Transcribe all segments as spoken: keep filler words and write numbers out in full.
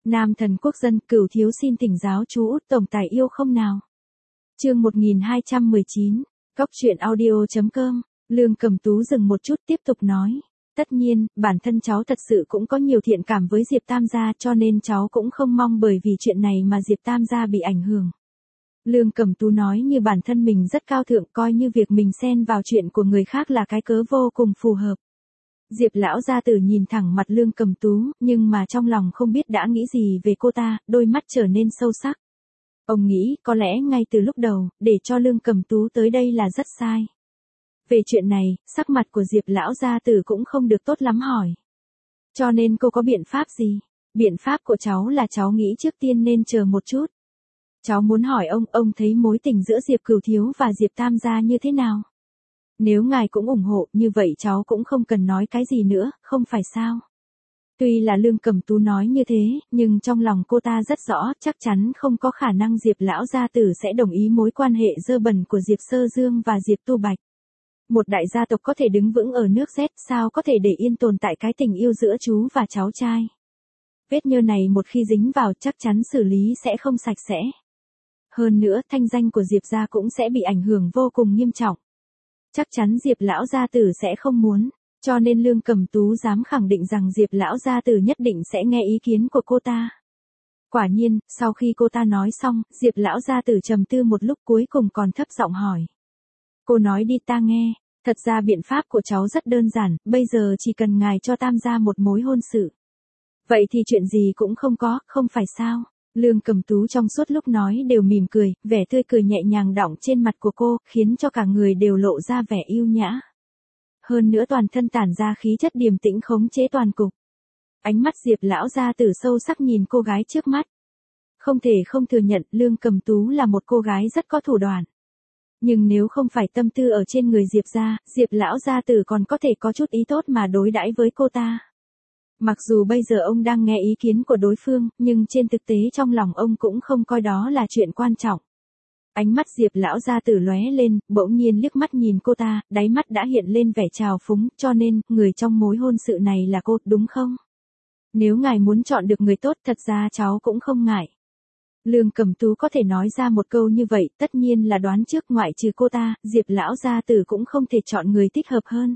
Nam thần quốc dân, Cửu thiếu xin thỉnh giáo chú Út tổng tài yêu không nào. Chương một nghìn hai trăm mười chín, Cóc truyện audio chấm com. Lương Cẩm Tú dừng một chút tiếp tục nói. Tất nhiên, bản thân cháu thật sự cũng có nhiều thiện cảm với Diệp Tam gia, cho nên cháu cũng không mong bởi vì chuyện này mà Diệp Tam gia bị ảnh hưởng. Lương Cẩm Tú nói như bản thân mình rất cao thượng, coi như việc mình xen vào chuyện của người khác là cái cớ vô cùng phù hợp. Diệp lão gia tử nhìn thẳng mặt Lương Cẩm Tú, nhưng mà trong lòng không biết đã nghĩ gì về cô ta, đôi mắt trở nên sâu sắc. Ông nghĩ, có lẽ ngay từ lúc đầu, để cho Lương Cẩm Tú tới đây là rất sai. Về chuyện này, sắc mặt của Diệp lão gia tử cũng không được tốt lắm hỏi. Cho nên cô có biện pháp gì? Biện pháp của cháu là cháu nghĩ trước tiên nên chờ một chút. Cháu muốn hỏi ông, ông thấy mối tình giữa Diệp Cửu thiếu và Diệp Tam gia như thế nào? Nếu ngài cũng ủng hộ, như vậy cháu cũng không cần nói cái gì nữa, không phải sao? Tuy là Lương Cẩm Tú nói như thế, nhưng trong lòng cô ta rất rõ, chắc chắn không có khả năng Diệp lão gia tử sẽ đồng ý mối quan hệ dơ bẩn của Diệp Sơ Dương và Diệp Tu Bạch. Một đại gia tộc có thể đứng vững ở nước Z, sao có thể để yên tồn tại cái tình yêu giữa chú và cháu trai. Vết nhơ này một khi dính vào chắc chắn xử lý sẽ không sạch sẽ. Hơn nữa, thanh danh của Diệp gia cũng sẽ bị ảnh hưởng vô cùng nghiêm trọng. Chắc chắn Diệp lão gia tử sẽ không muốn, cho nên Lương Cẩm Tú dám khẳng định rằng Diệp lão gia tử nhất định sẽ nghe ý kiến của cô ta. Quả nhiên, sau khi cô ta nói xong, Diệp lão gia tử trầm tư một lúc cuối cùng còn thấp giọng hỏi. Cô nói đi ta nghe, thật ra biện pháp của cháu rất đơn giản, bây giờ chỉ cần ngài cho Tam gia một mối hôn sự. Vậy thì chuyện gì cũng không có, không phải sao? Lương Cẩm Tú trong suốt lúc nói đều mỉm cười, vẻ tươi cười nhẹ nhàng đọng trên mặt của cô, khiến cho cả người đều lộ ra vẻ yêu nhã. Hơn nữa toàn thân tản ra khí chất điềm tĩnh khống chế toàn cục. Ánh mắt Diệp lão gia tử sâu sắc nhìn cô gái trước mắt. Không thể không thừa nhận Lương Cẩm Tú là một cô gái rất có thủ đoạn. Nhưng nếu không phải tâm tư ở trên người Diệp gia, Diệp lão gia tử còn có thể có chút ý tốt mà đối đãi với cô ta. Mặc dù bây giờ ông đang nghe ý kiến của đối phương, nhưng trên thực tế trong lòng ông cũng không coi đó là chuyện quan trọng. Ánh mắt Diệp lão gia tử lóe lên, bỗng nhiên liếc mắt nhìn cô ta, đáy mắt đã hiện lên vẻ trào phúng, cho nên, người trong mối hôn sự này là cô, đúng không? Nếu ngài muốn chọn được người tốt, thật ra cháu cũng không ngại. Lương Cẩm Tú có thể nói ra một câu như vậy, tất nhiên là đoán trước ngoại trừ cô ta, Diệp lão gia tử cũng không thể chọn người thích hợp hơn.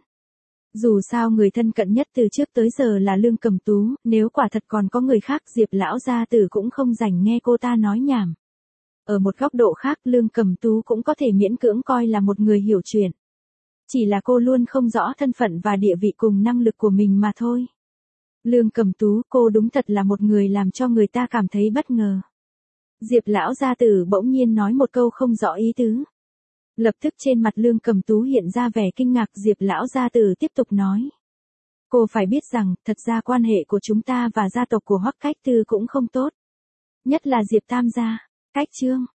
Dù sao người thân cận nhất từ trước tới giờ là Lương Cẩm Tú, nếu quả thật còn có người khác Diệp lão gia tử cũng không rảnh nghe cô ta nói nhảm. Ở một góc độ khác Lương Cẩm Tú cũng có thể miễn cưỡng coi là một người hiểu chuyện. Chỉ là cô luôn không rõ thân phận và địa vị cùng năng lực của mình mà thôi. Lương Cẩm Tú, cô đúng thật là một người làm cho người ta cảm thấy bất ngờ. Diệp lão gia tử bỗng nhiên nói một câu không rõ ý tứ. Lập tức trên mặt Lương Cẩm Tú hiện ra vẻ kinh ngạc, Diệp lão gia tử tiếp tục nói. Cô phải biết rằng, thật ra quan hệ của chúng ta và gia tộc của Hoắc Cách Tư cũng không tốt. Nhất là Diệp Tam gia. Cách Trương,